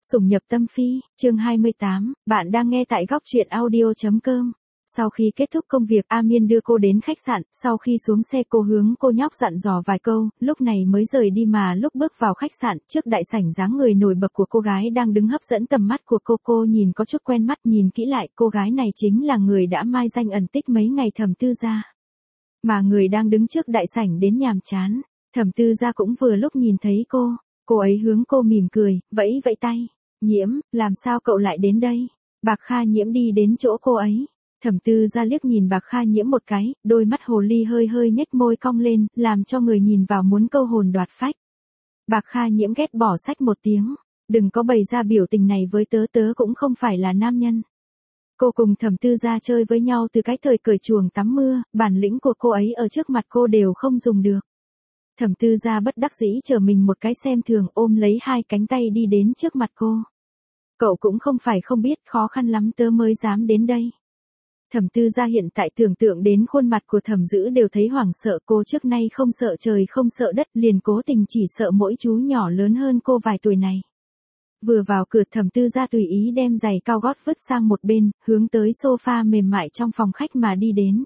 Sủng nhập tâm phi, chương 28, bạn đang nghe tại góc truyện audio.com. Sau khi kết thúc công việc, A Miên đưa cô đến khách sạn, sau khi xuống xe cô hướng cô nhóc dặn dò vài câu, lúc này mới rời đi mà lúc bước vào khách sạn, trước đại sảnh dáng người nổi bật của cô gái đang đứng hấp dẫn tầm mắt của cô nhìn có chút quen mắt, nhìn kỹ lại, cô gái này chính là người đã mai danh ẩn tích mấy ngày Thẩm Tư Gia. Mà người đang đứng trước đại sảnh đến nhàm chán, Thẩm Tư Gia cũng vừa lúc nhìn thấy cô ấy hướng cô mỉm cười, vẫy vẫy tay. Nhiễm, làm sao cậu lại đến đây? Bạc Kha Nhiễm đi đến chỗ cô ấy. Thẩm Tư Gia liếc nhìn Bạc Kha Nhiễm một cái, đôi mắt hồ ly hơi nhếch môi cong lên, làm cho người nhìn vào muốn câu hồn đoạt phách. Bạc Kha Nhiễm ghét bỏ xách một tiếng, đừng có bày ra biểu tình này với tớ cũng không phải là nam nhân. Cô cùng Thẩm Tư Gia chơi với nhau từ cái thời cởi chuồng tắm mưa, bản lĩnh của cô ấy ở trước mặt cô đều không dùng được. Thẩm Tư Gia bất đắc dĩ trở mình một cái xem thường, ôm lấy hai cánh tay đi đến trước mặt cô. Cậu cũng không phải không biết, khó khăn lắm tớ mới dám đến đây. Thẩm Tư Gia hiện tại tưởng tượng đến khuôn mặt của Thẩm Dữ đều thấy hoảng sợ, cô trước nay không sợ trời không sợ đất, liền cố tình chỉ sợ mỗi chú nhỏ lớn hơn cô vài tuổi này. Vừa vào cửa, Thẩm Tư Gia tùy ý đem giày cao gót vứt sang một bên, hướng tới sofa mềm mại trong phòng khách mà đi đến.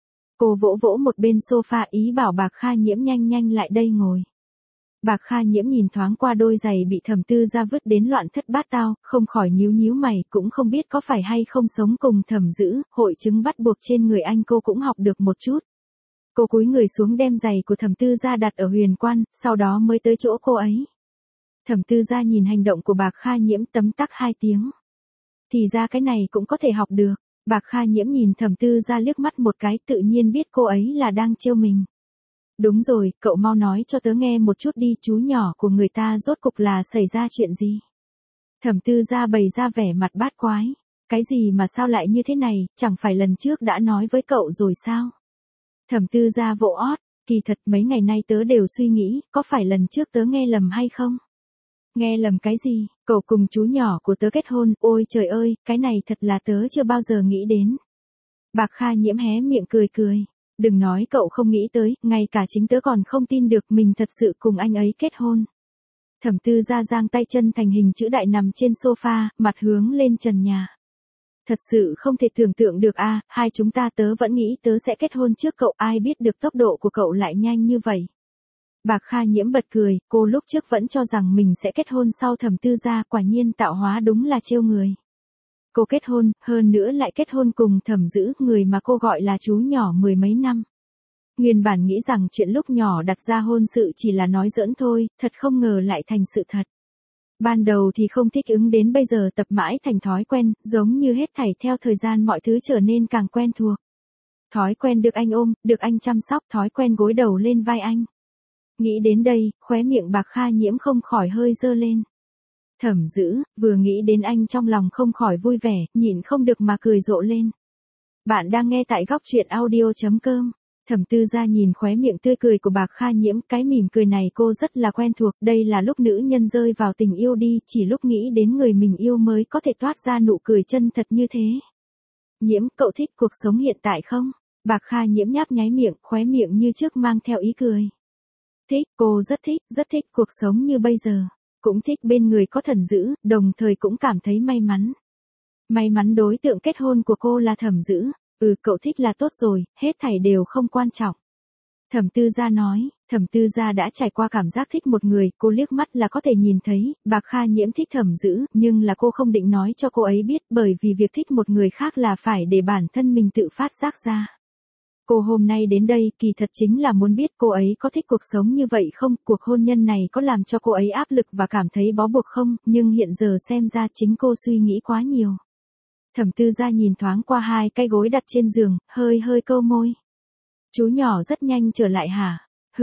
Cô vỗ một bên sofa ý bảo Bạc Kha Nhiễm nhanh lại đây ngồi. Bạc Kha Nhiễm nhìn thoáng qua đôi giày bị Thẩm Tư Gia vứt đến loạn thất bát tao, không khỏi nhíu mày, cũng không biết có phải hay không sống cùng Thẩm Dữ, hội chứng bắt buộc trên người anh cô cũng học được một chút. Cô cúi người xuống đem giày của Thẩm Tư Gia đặt ở huyền quan, sau đó mới tới chỗ cô ấy. Thẩm Tư Gia nhìn hành động của Bạc Kha Nhiễm tấm tắc 2 tiếng. Thì ra cái này cũng có thể học được. Bạc Kha Nhiễm nhìn Thẩm Tư Gia liếc mắt một cái, tự nhiên biết cô ấy là đang trêu mình. Đúng rồi, cậu mau nói cho tớ nghe một chút đi, chú nhỏ của người ta rốt cục là xảy ra chuyện gì? Thẩm Tư Gia bày ra vẻ mặt bát quái. Cái gì mà sao lại như thế này, chẳng phải lần trước đã nói với cậu rồi sao? Thẩm Tư Gia vỗ ót, kỳ thật mấy ngày nay tớ đều suy nghĩ, có phải lần trước tớ nghe lầm hay không? Nghe lầm cái gì? Cậu cùng chú nhỏ của tớ kết hôn, ôi trời ơi, cái này thật là tớ chưa bao giờ nghĩ đến. Bạc Kha Nhiễm hé miệng cười. Đừng nói cậu không nghĩ tới, ngay cả chính tớ còn không tin được mình thật sự cùng anh ấy kết hôn. Thẩm Tư Gia giang tay chân thành hình chữ đại nằm trên sofa, mặt hướng lên trần nhà. Thật sự không thể tưởng tượng được a, hai chúng ta tớ vẫn nghĩ tớ sẽ kết hôn trước cậu, ai biết được tốc độ của cậu lại nhanh như vậy. Bạc Kha Nhiễm bật cười, cô lúc trước vẫn cho rằng mình sẽ kết hôn sau Thẩm Tư Gia, quả nhiên tạo hóa đúng là trêu người. Cô kết hôn, hơn nữa lại kết hôn cùng Thẩm Dữ, người mà cô gọi là chú nhỏ mười mấy năm. Nguyên bản nghĩ rằng chuyện lúc nhỏ đặt ra hôn sự chỉ là nói giỡn thôi, thật không ngờ lại thành sự thật. Ban đầu thì không thích ứng, đến bây giờ tập mãi thành thói quen, giống như hết thảy theo thời gian mọi thứ trở nên càng quen thuộc. Thói quen được anh ôm, được anh chăm sóc, thói quen gối đầu lên vai anh. Nghĩ đến đây, khóe miệng Bạc Kha Nhiễm không khỏi hơi dơ lên. Thẩm Dữ, vừa nghĩ đến anh trong lòng không khỏi vui vẻ, nhịn không được mà cười rộ lên. Bạn đang nghe tại góc truyện audio.com. Thẩm Tư Gia nhìn khóe miệng tươi cười của Bạc Kha Nhiễm, cái mỉm cười này cô rất là quen thuộc, đây là lúc nữ nhân rơi vào tình yêu đi, chỉ lúc nghĩ đến người mình yêu mới có thể toát ra nụ cười chân thật như thế. Nhiễm, cậu thích cuộc sống hiện tại không? Bạc Kha Nhiễm nháp nháy miệng, khóe miệng như trước mang theo ý cười. Thích, cô rất thích cuộc sống như bây giờ. Cũng thích bên người có Thẩm Dữ, đồng thời cũng cảm thấy may mắn. May mắn đối tượng kết hôn của cô là Thẩm Dữ. Cậu thích là tốt rồi, hết thảy đều không quan trọng. Thẩm Tư Gia nói, Thẩm Tư Gia đã trải qua cảm giác thích một người, cô liếc mắt là có thể nhìn thấy, Bạc Kha Nhiễm thích Thẩm Dữ, nhưng là cô không định nói cho cô ấy biết, bởi vì việc thích một người khác là phải để bản thân mình tự phát giác ra. Cô hôm nay đến đây, kỳ thật chính là muốn biết cô ấy có thích cuộc sống như vậy không, cuộc hôn nhân này có làm cho cô ấy áp lực và cảm thấy bó buộc không, nhưng hiện giờ xem ra chính cô suy nghĩ quá nhiều. Thẩm Tư Gia nhìn thoáng qua hai cái gối đặt trên giường, hơi câu môi. Chú nhỏ rất nhanh trở lại hả?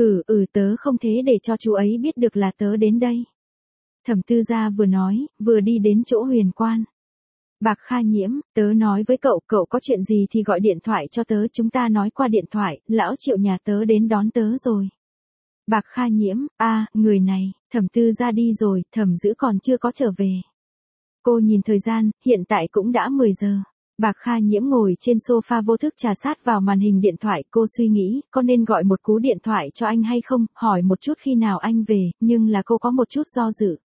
Tớ không thế để cho chú ấy biết được là tớ đến đây. Thẩm Tư Gia vừa nói, vừa đi đến chỗ huyền quan. Bạc Kha Nhiễm, tớ nói với cậu có chuyện gì thì gọi điện thoại cho tớ, chúng ta nói qua điện thoại, lão Triệu nhà tớ đến đón tớ rồi. Bạc Kha Nhiễm, người này, Thẩm Tư Gia đi rồi, Thẩm Dữ còn chưa có trở về. Cô nhìn thời gian, hiện tại cũng đã 10 giờ. Bạc Kha Nhiễm ngồi trên sofa vô thức trà sát vào màn hình điện thoại, cô suy nghĩ, có nên gọi một cú điện thoại cho anh hay không, hỏi một chút khi nào anh về, nhưng là cô có một chút do dự.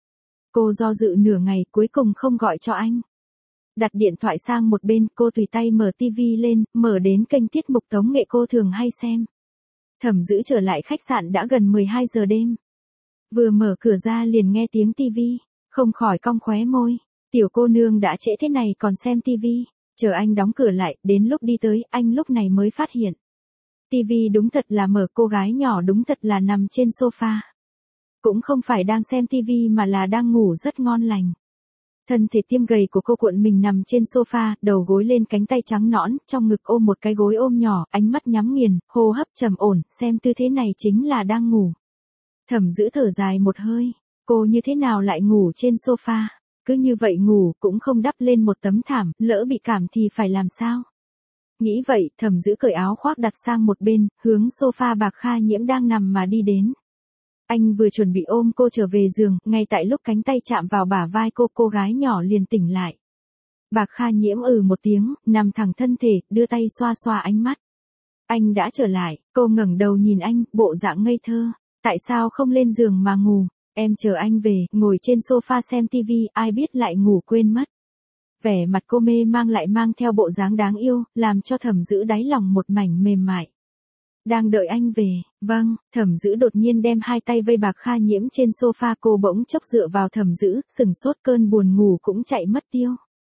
Cô do dự nửa ngày cuối cùng không gọi cho anh. Đặt điện thoại sang một bên, cô tùy tay mở tivi lên, mở đến kênh tiết mục tống nghệ cô thường hay xem. Thẩm Dữ trở lại khách sạn đã gần 12 giờ đêm. Vừa mở cửa ra liền nghe tiếng tivi, không khỏi cong khóe môi. Tiểu cô nương đã trễ thế này còn xem tivi. Chờ anh đóng cửa lại, đến lúc đi tới, anh lúc này mới phát hiện. Tivi đúng thật là mở, cô gái nhỏ đúng thật là nằm trên sofa. Cũng không phải đang xem tivi mà là đang ngủ rất ngon lành. Thân thể tiêm gầy của cô cuộn mình nằm trên sofa, đầu gối lên cánh tay trắng nõn, trong ngực ôm một cái gối ôm nhỏ, ánh mắt nhắm nghiền, hô hấp trầm ổn, xem tư thế này chính là đang ngủ. Thẩm Dữ thở dài một hơi, cô như thế nào lại ngủ trên sofa, cứ như vậy ngủ cũng không đắp lên một tấm thảm, lỡ bị cảm thì phải làm sao? Nghĩ vậy, Thẩm Dữ cởi áo khoác đặt sang một bên, hướng sofa Bạc Kha Nhiễm đang nằm mà đi đến. Anh vừa chuẩn bị ôm cô trở về giường, ngay tại lúc cánh tay chạm vào bả vai cô gái nhỏ liền tỉnh lại. Bạc Kha Nhiễm một tiếng, nằm thẳng thân thể, đưa tay xoa xoa ánh mắt. Anh đã trở lại, cô ngẩng đầu nhìn anh, bộ dạng ngây thơ. Tại sao không lên giường mà ngủ? Em chờ anh về, ngồi trên sofa xem tivi, ai biết lại ngủ quên mất. Vẻ mặt cô mê mang lại mang theo bộ dáng đáng yêu, làm cho Thẩm Dữ đáy lòng một mảnh mềm mại. Đang đợi anh về, vâng, Thẩm Dữ đột nhiên đem hai tay vây Bạc Kha Nhiễm trên sofa, cô bỗng chốc dựa vào Thẩm Dữ, sừng sốt, cơn buồn ngủ cũng chạy mất tiêu.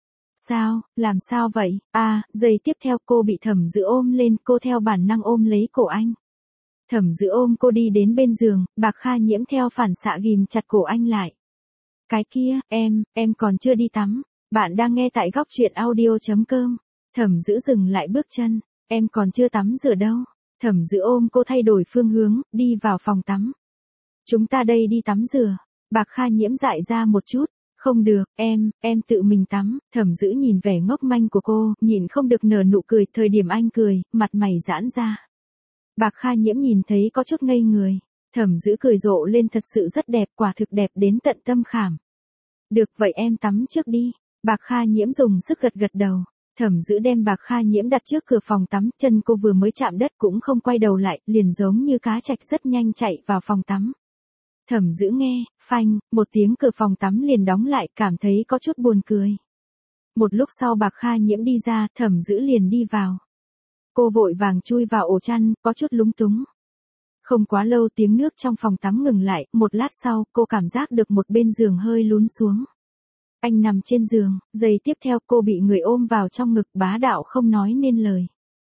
Sao, làm sao vậy? Giây tiếp theo cô bị Thẩm Dữ ôm lên, cô theo bản năng ôm lấy cổ anh. Thẩm Dữ ôm cô đi đến bên giường, Bạc Kha Nhiễm theo phản xạ ghim chặt cổ anh lại. Cái kia, em còn chưa đi tắm. Bạn đang nghe tại góc truyện audio.com. Thẩm Dữ dừng lại bước chân, em còn chưa tắm rửa đâu. Thẩm Dữ ôm cô thay đổi phương hướng, đi vào phòng tắm. Chúng ta đây đi tắm rửa. Bạc Kha Nhiễm dại ra một chút. Không được, em tự mình tắm. Thẩm Dữ nhìn vẻ ngốc manh của cô, nhìn không được nở nụ cười, thời điểm anh cười, mặt mày giãn ra. Bạc Kha Nhiễm nhìn thấy có chút ngây người. Thẩm Dữ cười rộ lên, thật sự rất đẹp, quả thực đẹp đến tận tâm khảm. Được vậy em tắm trước đi. Bạc Kha Nhiễm dùng sức gật gật đầu. Thẩm Dữ đem Bạc Kha Nhiễm đặt trước cửa phòng tắm, chân cô vừa mới chạm đất cũng không quay đầu lại, liền giống như cá trạch rất nhanh chạy vào phòng tắm. Thẩm Dữ nghe, phanh, một tiếng cửa phòng tắm liền đóng lại, cảm thấy có chút buồn cười. Một lúc sau Bạc Kha Nhiễm đi ra, Thẩm Dữ liền đi vào. Cô vội vàng chui vào ổ chăn, có chút lúng túng. Không quá lâu tiếng nước trong phòng tắm ngừng lại, một lát sau, cô cảm giác được một bên giường hơi lún xuống. Anh nằm trên giường, giây tiếp theo cô bị người ôm vào trong ngực, bá đạo không nói nên lời.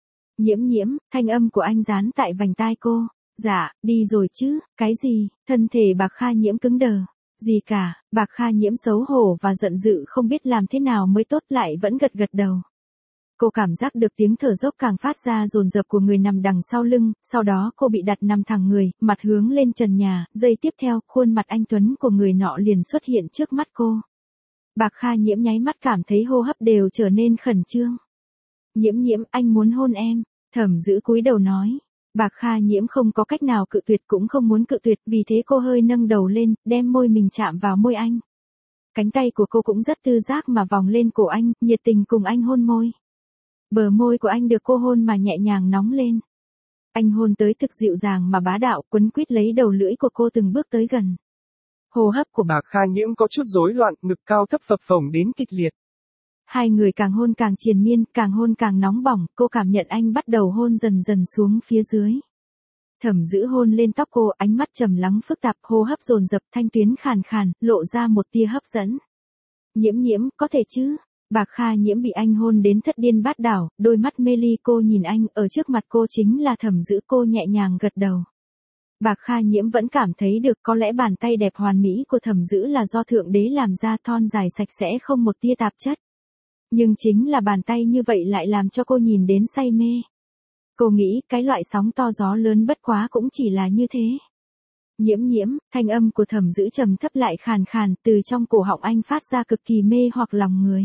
Nhiễm, thanh âm của anh dán tại vành tai cô. Dạ, đi rồi chứ, cái gì? Thân thể Bạc Kha Nhiễm cứng đờ. Gì cả, Bạc Kha Nhiễm xấu hổ và giận dữ không biết làm thế nào mới tốt, lại vẫn gật gật đầu. Cô cảm giác được tiếng thở dốc càng phát ra dồn dập của người nằm đằng sau lưng, sau đó cô bị đặt nằm thẳng người, mặt hướng lên trần nhà, giây tiếp theo, khuôn mặt anh tuấn của người nọ liền xuất hiện trước mắt cô. Bạc Kha Nhiễm nháy mắt cảm thấy hô hấp đều trở nên khẩn trương. Nhiễm, anh muốn hôn em. Thẩm Dữ cúi đầu nói. Bạc Kha Nhiễm không có cách nào cự tuyệt, cũng không muốn cự tuyệt, vì thế cô hơi nâng đầu lên, đem môi mình chạm vào môi anh. Cánh tay của cô cũng rất tư giác mà vòng lên cổ anh, nhiệt tình cùng anh hôn môi. Bờ môi của anh được cô hôn mà nhẹ nhàng nóng lên. Anh hôn tới thực dịu dàng mà bá đạo, quấn quýt lấy đầu lưỡi của cô từng bước tới gần. Hô hấp của Bạc Kha Nhiễm có chút rối loạn, ngực cao thấp phập phồng đến kịch liệt. Hai người càng hôn càng triền miên, càng hôn càng nóng bỏng, cô cảm nhận anh bắt đầu hôn dần dần xuống phía dưới. Thẩm Dữ hôn lên tóc cô, ánh mắt trầm lắng phức tạp, hô hấp dồn dập, thanh tuyến khàn khàn, lộ ra một tia hấp dẫn. Nhiễm, có thể chứ? Bạc Kha Nhiễm bị anh hôn đến thất điên bát đảo, đôi mắt mê ly, cô nhìn anh, ở trước mặt cô chính là Thẩm Dữ, cô nhẹ nhàng gật đầu. Bạc Kha Nhiễm vẫn cảm thấy được, có lẽ bàn tay đẹp hoàn mỹ của Thẩm Dữ là do Thượng Đế làm ra, thon dài sạch sẽ không một tia tạp chất. Nhưng chính là bàn tay như vậy lại làm cho cô nhìn đến say mê. Cô nghĩ cái loại sóng to gió lớn bất quá cũng chỉ là như thế. Nhiễm, thanh âm của Thẩm Dữ trầm thấp lại khàn khàn, từ trong cổ họng anh phát ra cực kỳ mê hoặc lòng người.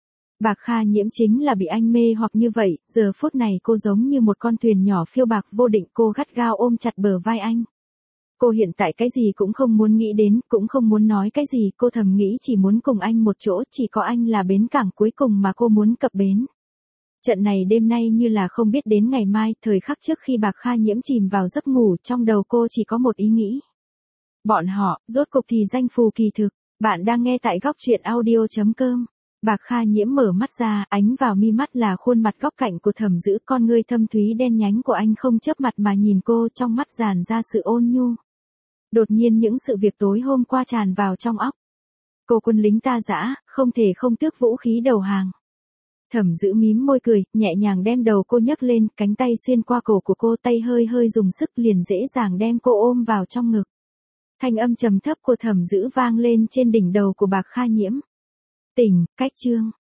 Bạc Kha Nhiễm chính là bị anh mê hoặc như vậy, giờ phút này cô giống như một con thuyền nhỏ phiêu bạc vô định, cô gắt gao ôm chặt bờ vai anh. Cô hiện tại cái gì cũng không muốn nghĩ đến, cũng không muốn nói cái gì, cô thầm nghĩ chỉ muốn cùng anh một chỗ, chỉ có anh là bến cảng cuối cùng mà cô muốn cập bến. Trận này đêm nay như là không biết đến ngày mai, thời khắc trước khi Bạc Kha Nhiễm chìm vào giấc ngủ, trong đầu cô chỉ có một ý nghĩ. Bọn họ, rốt cục thì danh phù kỳ thực. Bạn đang nghe tại góc truyện audio.com. Bạc Kha Nhiễm mở mắt ra, ánh vào mi mắt là khuôn mặt góc cạnh của Thẩm Dữ, con ngươi thâm thúy đen nhánh của anh không chớp mặt mà nhìn cô, trong mắt dàn ra sự ôn nhu. Đột nhiên những sự việc tối hôm qua tràn vào trong óc. Cô quân lính ta dã, không thể không tước vũ khí đầu hàng. Thẩm Dữ mím môi cười, nhẹ nhàng đem đầu cô nhấc lên, cánh tay xuyên qua cổ của cô, tay hơi hơi dùng sức liền dễ dàng đem cô ôm vào trong ngực. Thanh âm trầm thấp của Thẩm Dữ vang lên trên đỉnh đầu của Bạc Kha Nhiễm. Tỉnh, cách chương.